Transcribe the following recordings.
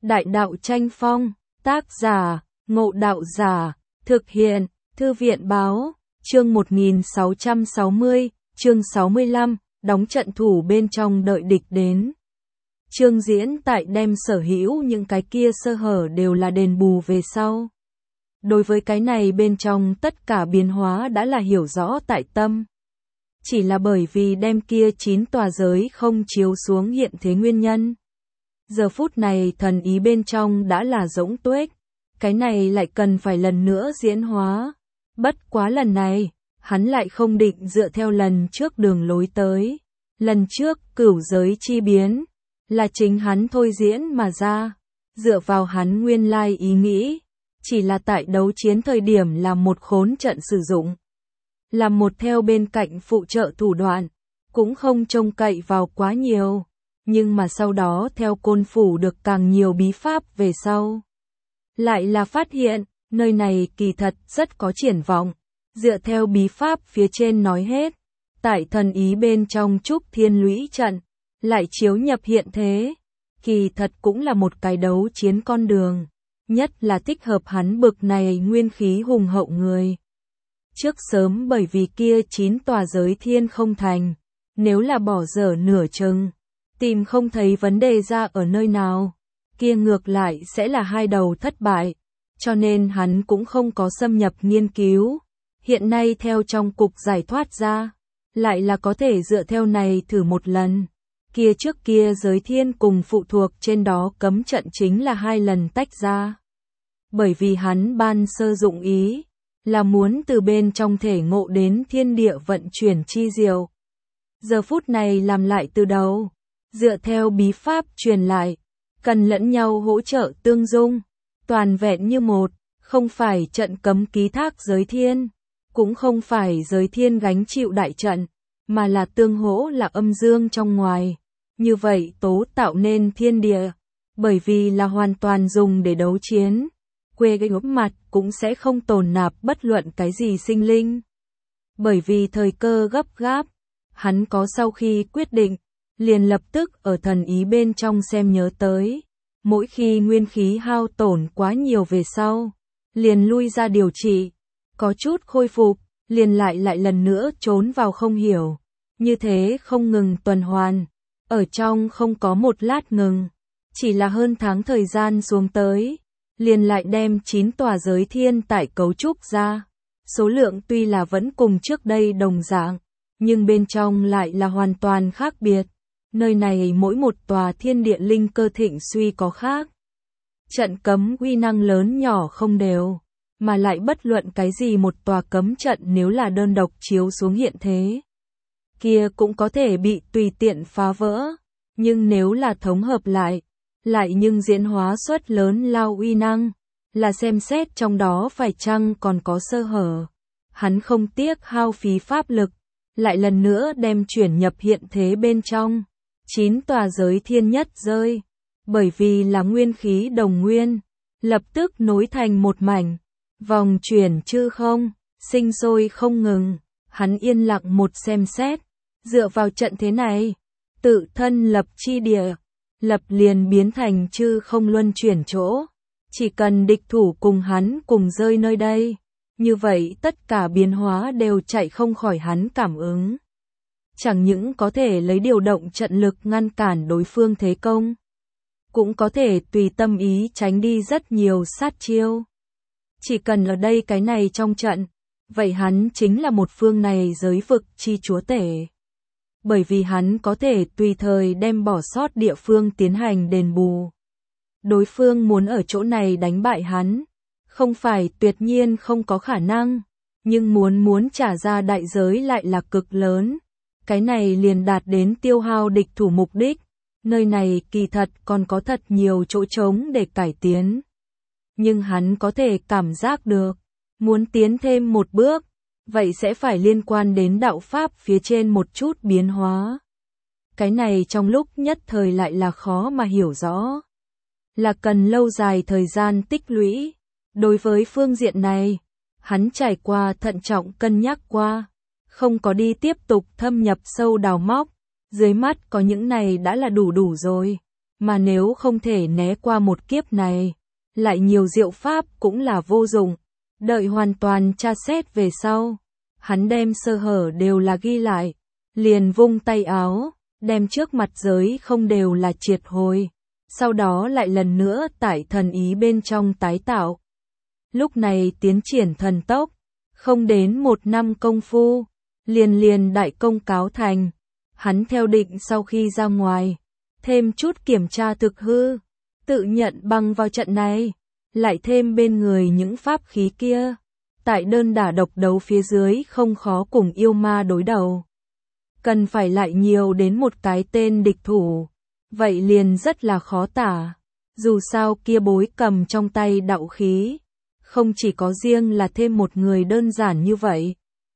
Đại đạo tranh phong, tác giả, Ngộ Đạo Giả, thực hiện, Thư viện báo, chương 1660, chương 65, đóng trận thủ bên trong đợi địch đến. Chương diễn tại đem sở hữu những cái kia sơ hở đều là đền bù về sau. Đối với cái này bên trong tất cả biến hóa đã là hiểu rõ tại tâm. Chỉ là bởi vì đem kia 9 tòa giới không chiếu xuống hiện thế nguyên nhân. Giờ phút này thần ý bên trong đã là rỗng tuếch, cái này lại cần phải lần nữa diễn hóa. Bất quá lần này, hắn lại không định dựa theo lần trước đường lối tới. Lần trước cửu giới chi biến, là chính hắn thôi diễn mà ra, dựa vào hắn nguyên lai ý nghĩ, chỉ là tại đấu chiến thời điểm là một khốn trận sử dụng. Là một theo bên cạnh phụ trợ thủ đoạn, cũng không trông cậy vào quá nhiều. Nhưng mà sau đó theo côn phủ được càng nhiều bí pháp về sau. Lại là phát hiện, nơi này kỳ thật rất có triển vọng. Dựa theo bí pháp phía trên nói hết, tại thần ý bên trong trúc thiên lũy trận, lại chiếu nhập hiện thế. Kỳ thật cũng là một cái đấu chiến con đường, nhất là thích hợp hắn bực này nguyên khí hùng hậu người. Trước sớm bởi vì kia 9 tòa giới thiên không thành, nếu là bỏ dở nửa chừng, tìm không thấy vấn đề ra ở nơi nào, kia ngược lại sẽ là hai đầu thất bại, cho nên hắn cũng không có xâm nhập nghiên cứu. Hiện nay theo trong cục giải thoát ra, lại là có thể dựa theo này thử một lần. Kia trước kia giới thiên cùng phụ thuộc trên đó cấm trận chính là 2 lần tách ra. Bởi vì hắn ban sơ dụng ý, là muốn từ bên trong thể ngộ đến thiên địa vận chuyển chi diệu. Giờ phút này làm lại từ đầu, dựa theo bí pháp truyền lại, cần lẫn nhau hỗ trợ tương dung, toàn vẹn như một, không phải trận cấm ký thác giới thiên, cũng không phải giới thiên gánh chịu đại trận, mà là tương hỗ là âm dương trong ngoài. Như vậy tố tạo nên thiên địa, bởi vì là hoàn toàn dùng để đấu chiến, quê gây gốc mặt cũng sẽ không tồn nạp bất luận cái gì sinh linh. Bởi vì thời cơ gấp gáp, hắn có sau khi quyết định, liền lập tức ở thần ý bên trong xem nhớ tới. Mỗi khi nguyên khí hao tổn quá nhiều về sau, liền lui ra điều trị, có chút khôi phục, liền lại lần nữa trốn vào không hiểu. Như thế không ngừng tuần hoàn, ở trong không có một lát ngừng, chỉ là hơn tháng thời gian xuống tới, liền lại đem 9 tòa giới thiên tại cấu trúc ra. Số lượng tuy là vẫn cùng trước đây đồng dạng, nhưng bên trong lại là hoàn toàn khác biệt. Nơi này mỗi một tòa thiên địa linh cơ thịnh suy có khác. Trận cấm uy năng lớn nhỏ không đều, mà lại bất luận cái gì một tòa cấm trận nếu là đơn độc chiếu xuống hiện thế, kia cũng có thể bị tùy tiện phá vỡ, nhưng nếu là thống hợp lại nhưng diễn hóa xuất lớn lao uy năng, là xem xét trong đó phải chăng còn có sơ hở. Hắn không tiếc hao phí pháp lực, lại lần nữa đem chuyển nhập hiện thế bên trong. 9 tòa giới thiên nhất rơi, bởi vì là nguyên khí đồng nguyên, lập tức nối thành một mảnh, vòng chuyển chư không, sinh sôi không ngừng. Hắn yên lặng một xem xét, dựa vào trận thế này, tự thân lập chi địa, lập liền biến thành chư không luân chuyển chỗ. Chỉ cần địch thủ cùng hắn cùng rơi nơi đây, như vậy tất cả biến hóa đều chạy không khỏi hắn cảm ứng. Chẳng những có thể lấy điều động trận lực ngăn cản đối phương thế công, cũng có thể tùy tâm ý tránh đi rất nhiều sát chiêu. Chỉ cần ở đây cái này trong trận, vậy hắn chính là một phương này giới vực chi chúa tể. Bởi vì hắn có thể tùy thời đem bỏ sót địa phương tiến hành đền bù. Đối phương muốn ở chỗ này đánh bại hắn, không phải tuyệt nhiên không có khả năng, nhưng muốn trả ra đại giới lại là cực lớn. Cái này liền đạt đến tiêu hao địch thủ mục đích. Nơi này kỳ thật còn có thật nhiều chỗ trống để cải tiến. Nhưng hắn có thể cảm giác được, muốn tiến thêm một bước, vậy sẽ phải liên quan đến đạo pháp phía trên một chút biến hóa. Cái này trong lúc nhất thời lại là khó mà hiểu rõ, là cần lâu dài thời gian tích lũy. Đối với phương diện này, hắn trải qua thận trọng cân nhắc qua, không có đi tiếp tục thâm nhập sâu đào móc, dưới mắt có những này đã là đủ rồi. mà nếu không thể né qua một kiếp này, lại nhiều diệu pháp cũng là vô dụng. Đợi hoàn toàn tra xét về sau, hắn đem sơ hở đều là ghi lại, liền vung tay áo, đem trước mặt giới không đều là triệt hồi, sau đó lại lần nữa tải thần ý bên trong tái tạo. Lúc này tiến triển thần tốc, không đến 1 năm công phu, liền đại công cáo thành. Hắn theo định sau khi ra ngoài, thêm chút kiểm tra thực hư, tự nhận bằng vào trận này, lại thêm bên người những pháp khí kia, tại đơn đả độc đấu phía dưới không khó cùng yêu ma đối đầu. Cần phải lại nhiều đến một cái tên địch thủ, vậy liền rất là khó tả. Dù sao kia bối cầm trong tay đạo khí, không chỉ có riêng là thêm một người đơn giản như vậy.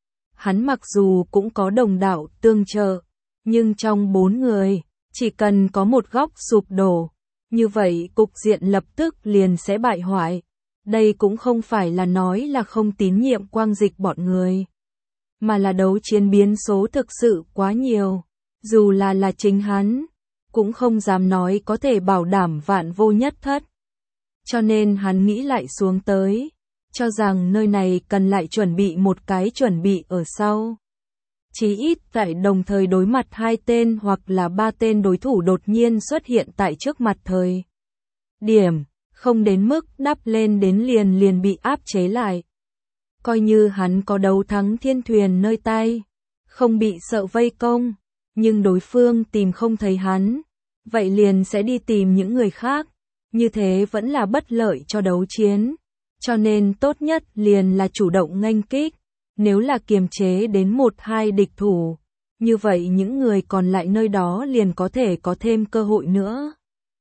Hắn mặc dù cũng có đồng đạo tương trợ, nhưng trong 4 người, chỉ cần có một góc sụp đổ, như vậy cục diện lập tức liền sẽ bại hoại. Đây cũng không phải là nói là không tín nhiệm Quang Dịch bọn người, mà là đấu chiến biến số thực sự quá nhiều. Dù là chính hắn, cũng không dám nói có thể bảo đảm vạn vô nhất thất. Cho nên hắn nghĩ lại xuống tới, cho rằng nơi này cần lại chuẩn bị một cái chuẩn bị ở sau. Chí ít phải đồng thời đối mặt 2 tên hoặc là 3 tên đối thủ đột nhiên xuất hiện tại trước mặt thời điểm, không đến mức đắp lên đến liền bị áp chế lại. Coi như hắn có đấu thắng thiên thuyền nơi tay, không bị sợ vây công, nhưng đối phương tìm không thấy hắn, vậy liền sẽ đi tìm những người khác, như thế vẫn là bất lợi cho đấu chiến. Cho nên tốt nhất liền là chủ động nghênh kích, nếu là kiềm chế đến 1-2 địch thủ, như vậy những người còn lại nơi đó liền có thể có thêm cơ hội nữa.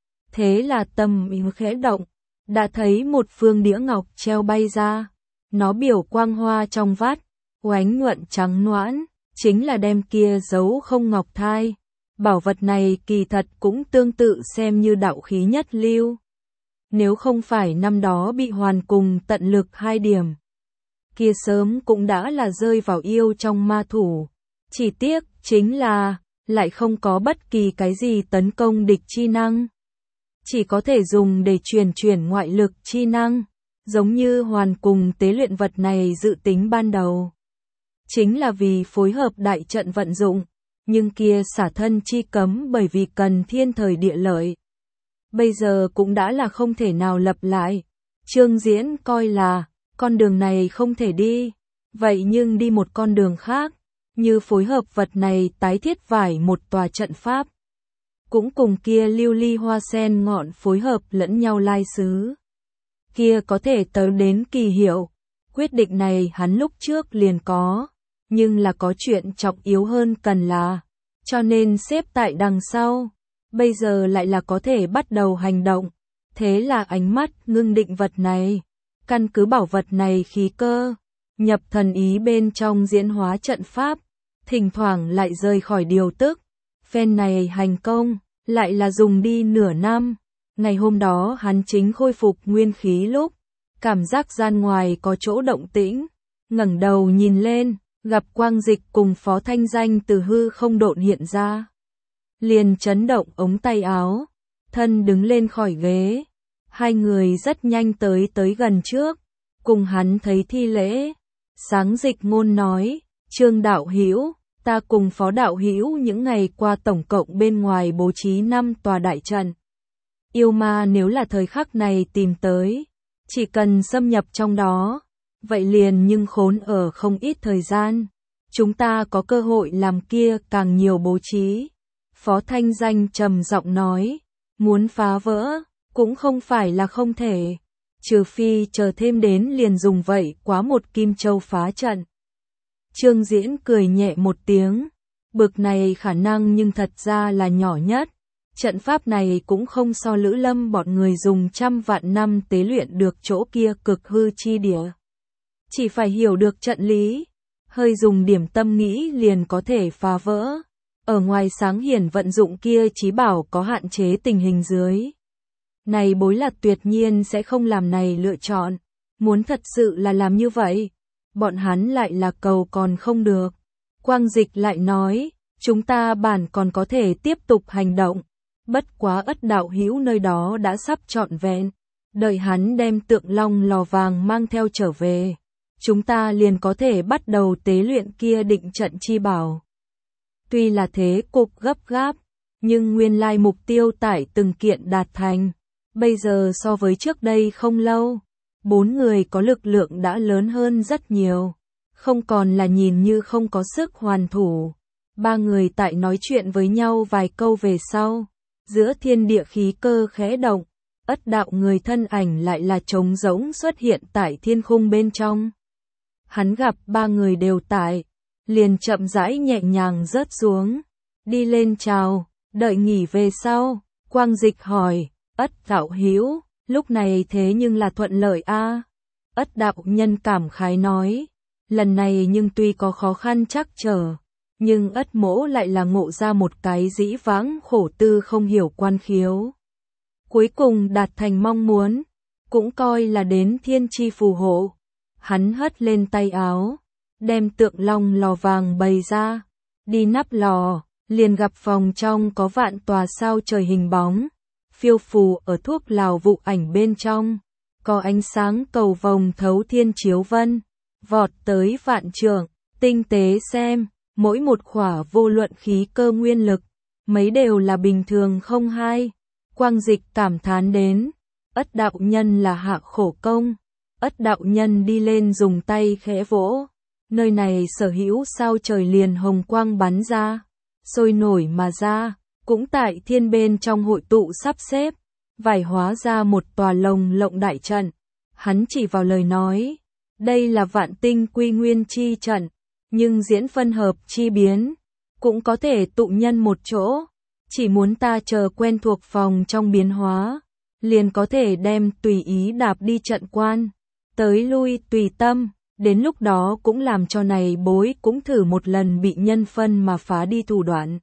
Thế là tâm ý khẽ động, đã thấy một phương đĩa ngọc treo bay ra, nó biểu quang hoa trong vắt, oánh nhuận trắng noãn, chính là đem kia giấu không ngọc thai. Bảo vật này kỳ thật cũng tương tự xem như đạo khí nhất lưu. Nếu không phải năm đó bị hoàn cùng tận lực 2 điểm, kia sớm cũng đã là rơi vào yêu trong ma thủ. Chỉ tiếc chính là lại không có bất kỳ cái gì tấn công địch chi năng, chỉ có thể dùng để chuyển ngoại lực chi năng, giống như hoàn cùng tế luyện vật này dự tính ban đầu, chính là vì phối hợp đại trận vận dụng, nhưng kia xả thân chi cấm bởi vì cần thiên thời địa lợi. Bây giờ cũng đã là không thể nào lập lại. Trương Diễn coi là con đường này không thể đi, vậy nhưng đi một con đường khác, như phối hợp vật này tái thiết vải một tòa trận pháp, cũng cùng kia lưu ly hoa sen ngọn phối hợp lẫn nhau lai xứ. Kia có thể tới đến kỳ hiệu. Quyết định này hắn lúc trước liền có, nhưng là có chuyện trọng yếu hơn cần là, cho nên xếp tại đằng sau. Bây giờ lại là có thể bắt đầu hành động. Thế là ánh mắt ngưng định vật này, căn cứ bảo vật này khí cơ, nhập thần ý bên trong diễn hóa trận pháp, thỉnh thoảng lại rời khỏi điều tức. Phen này hành công, lại là dùng đi nửa năm. Ngày hôm đó hắn chính khôi phục nguyên khí lúc, cảm giác gian ngoài có chỗ động tĩnh, ngẩng đầu nhìn lên, gặp Quang Dịch cùng Phó Thanh Danh từ hư không độn hiện ra. Liền chấn động ống tay áo, thân đứng lên khỏi ghế. 2 người rất nhanh tới gần trước, cùng hắn thấy thi lễ. Sáng Dịch ngôn nói, Trương đạo hữu, ta cùng Phó đạo hữu những ngày qua tổng cộng bên ngoài bố trí 5 tòa đại trận. Yêu ma nếu là thời khắc này tìm tới, chỉ cần xâm nhập trong đó, vậy liền nhưng khốn ở không ít thời gian. Chúng ta có cơ hội làm kia càng nhiều bố trí. Phó Thanh Danh trầm giọng nói, muốn phá vỡ, cũng không phải là không thể, trừ phi chờ thêm đến liền dùng vậy quá một kim châu phá trận. Trương Diễn cười nhẹ một tiếng, bực này khả năng nhưng thật ra là nhỏ nhất. Trận pháp này cũng không so Lữ Lâm bọn người dùng trăm vạn năm tế luyện được chỗ kia cực hư chi địa. Chỉ phải hiểu được trận lý, hơi dùng điểm tâm nghĩ liền có thể phá vỡ. Ở ngoài sáng hiển vận dụng kia chí bảo có hạn chế tình hình dưới. Này bối là tuyệt nhiên sẽ không làm này lựa chọn. Muốn thật sự là làm như vậy, bọn hắn lại là cầu còn không được. Quang Dịch lại nói, chúng ta bản còn có thể tiếp tục hành động. Bất quá Ất đạo hữu nơi đó đã sắp trọn vẹn, đợi hắn đem tượng long lò vàng mang theo trở về, chúng ta liền có thể bắt đầu tế luyện kia định trận chi bảo. Tuy là thế cục gấp gáp, nhưng nguyên lai mục tiêu tại từng kiện đạt thành. Bây giờ so với trước đây không lâu, 4 người có lực lượng đã lớn hơn rất nhiều, không còn là nhìn như không có sức hoàn thủ. 3 người tại nói chuyện với nhau vài câu về sau, giữa thiên địa khí cơ khẽ động, Ất đạo người thân ảnh lại là trống rỗng xuất hiện tại thiên khung bên trong. Hắn gặp 3 người đều tại, liền chậm rãi nhẹ nhàng rớt xuống, đi lên chào, đợi nghỉ về sau, Quang Dịch hỏi, Ất đạo hữu, lúc này thế nhưng là thuận lợi a? Ất đạo nhân cảm khái nói, lần này nhưng tuy có khó khăn trắc trở, nhưng Ất mỗ lại là ngộ ra một cái dĩ vãng khổ tư không hiểu quan khiếu. Cuối cùng đạt thành mong muốn, cũng coi là đến thiên chi phù hộ. Hắn hất lên tay áo, đem tượng long lò vàng bày ra, đi nắp lò, liền gặp phòng trong có vạn tòa sao trời hình bóng, phiêu phù ở thuốc lào vụ ảnh bên trong, có ánh sáng cầu vồng thấu thiên chiếu vân, vọt tới vạn trượng, tinh tế xem, mỗi một khỏa vô luận khí cơ nguyên lực, mấy đều là bình thường không hai. Quang Dịch cảm thán đến, Ất đạo nhân là hạ khổ công. Ất đạo nhân đi lên dùng tay khẽ vỗ, nơi này sở hữu sao trời liền hồng quang bắn ra, sôi nổi mà ra, cũng tại thiên bên trong hội tụ sắp xếp, vải hóa ra một tòa lồng lộng đại trận. Hắn chỉ vào lời nói, đây là vạn tinh quy nguyên chi trận, nhưng diễn phân hợp chi biến, cũng có thể tụ nhân một chỗ, chỉ muốn ta chờ quen thuộc phòng trong biến hóa, liền có thể đem tùy ý đạp đi trận quan. Tới lui tùy tâm, đến lúc đó cũng làm cho này bối cũng thử một lần bị nhân phân mà phá đi thủ đoạn.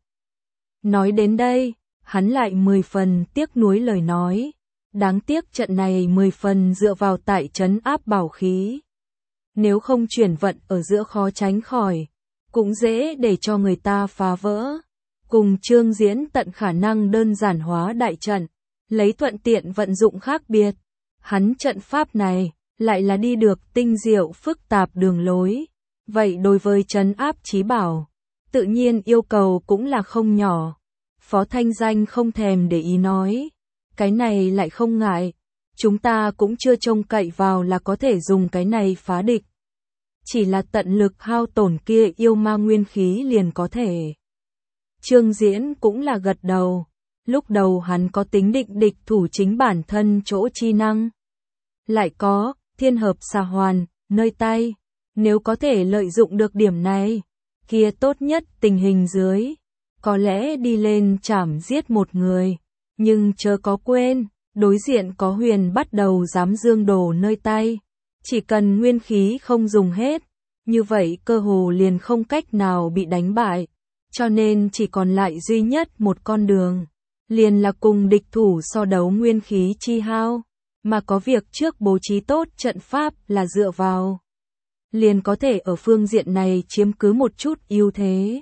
Nói đến đây, hắn lại 10 phần tiếc nuối lời nói, đáng tiếc trận này 10 phần dựa vào tại trấn áp bảo khí. Nếu không chuyển vận ở giữa khó tránh khỏi, cũng dễ để cho người ta phá vỡ. Cùng Trương Diễn tận khả năng đơn giản hóa đại trận, lấy thuận tiện vận dụng khác biệt. Hắn trận pháp này lại là đi được tinh diệu phức tạp đường lối. Vậy đối với trấn áp chí bảo, tự nhiên yêu cầu cũng là không nhỏ. Phó Thanh Danh không thèm để ý nói, cái này lại không ngại, chúng ta cũng chưa trông cậy vào là có thể dùng cái này phá địch. Chỉ là tận lực hao tổn kia yêu ma nguyên khí liền có thể. Trương Diễn cũng là gật đầu, lúc đầu hắn có tính định địch thủ chính bản thân chỗ chi năng. Lại có, thiên hợp xà hoàn, nơi tay, nếu có thể lợi dụng được điểm này, kia tốt nhất tình hình dưới, có lẽ đi lên chảm giết một người, nhưng chớ có quên, đối diện có huyền bắt đầu dám dương đồ nơi tay, chỉ cần nguyên khí không dùng hết, như vậy cơ hồ liền không cách nào bị đánh bại, cho nên chỉ còn lại duy nhất một con đường, liền là cùng địch thủ so đấu nguyên khí chi hao. Mà có việc trước bố trí tốt trận pháp là dựa vào, liền có thể ở phương diện này chiếm cứ một chút ưu thế.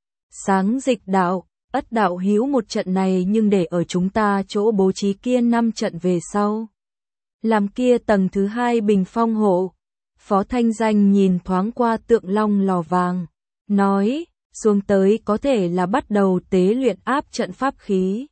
Sáng Dịch đạo, Ất đạo hữu một trận này nhưng để ở chúng ta chỗ bố trí kia 5 trận về sau. Làm kia tầng thứ 2 bình phong hộ. Phó Thanh Danh nhìn thoáng qua tượng long lò vàng, nói, xuống tới có thể là bắt đầu tế luyện áp trận pháp khí.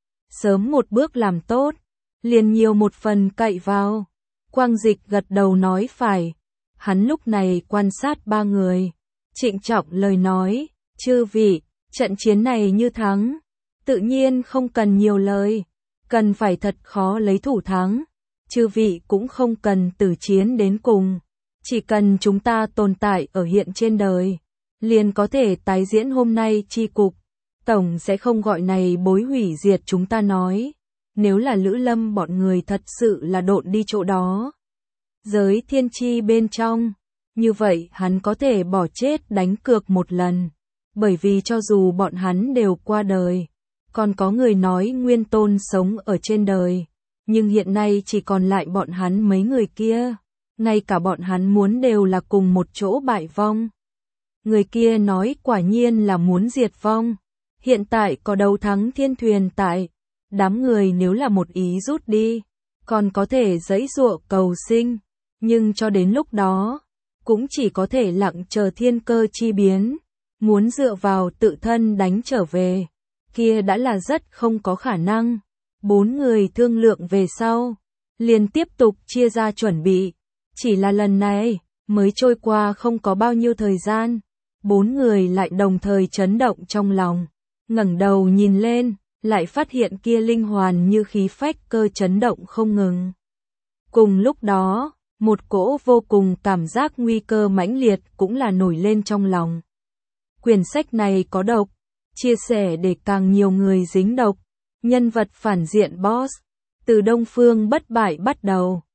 Sớm một bước làm tốt, liền nhiều một phần cậy vào. Quang Dịch gật đầu nói phải. Hắn lúc này quan sát 3 người, trịnh trọng lời nói, chư vị, trận chiến này như thắng, tự nhiên không cần nhiều lời, cần phải thật khó lấy thủ thắng. Chư vị cũng không cần tử chiến đến cùng, chỉ cần chúng ta tồn tại ở hiện trên đời, liền có thể tái diễn hôm nay chi cục. Tổng sẽ không gọi này bối hủy diệt chúng ta nói. Nếu là Lữ Lâm bọn người thật sự là độn đi chỗ đó, giới thiên chi bên trong, như vậy hắn có thể bỏ chết đánh cược một lần, bởi vì cho dù bọn hắn đều qua đời, còn có người nói Nguyên Tôn sống ở trên đời, nhưng hiện nay chỉ còn lại bọn hắn mấy người kia, ngay cả bọn hắn muốn đều là cùng một chỗ bại vong. Người kia nói quả nhiên là muốn diệt vong, hiện tại có đấu thắng thiên thuyền tại, Đám người nếu là một ý rút đi, còn có thể giãy giụa cầu sinh, nhưng cho đến lúc đó, cũng chỉ có thể lặng chờ thiên cơ chi biến, muốn dựa vào tự thân đánh trở về, kia đã là rất không có khả năng. 4 người thương lượng về sau, liền tiếp tục chia ra chuẩn bị, chỉ là lần này, mới trôi qua không có bao nhiêu thời gian, 4 người lại đồng thời chấn động trong lòng, ngẩng đầu nhìn lên, lại phát hiện kia linh hoàn như khí phách cơ chấn động không ngừng. Cùng lúc đó, một cỗ vô cùng cảm giác nguy cơ mãnh liệt cũng là nổi lên trong lòng. Quyển sách này có độc, chia sẻ để càng nhiều người dính độc, nhân vật phản diện boss, từ Đông Phương bất bại bắt đầu,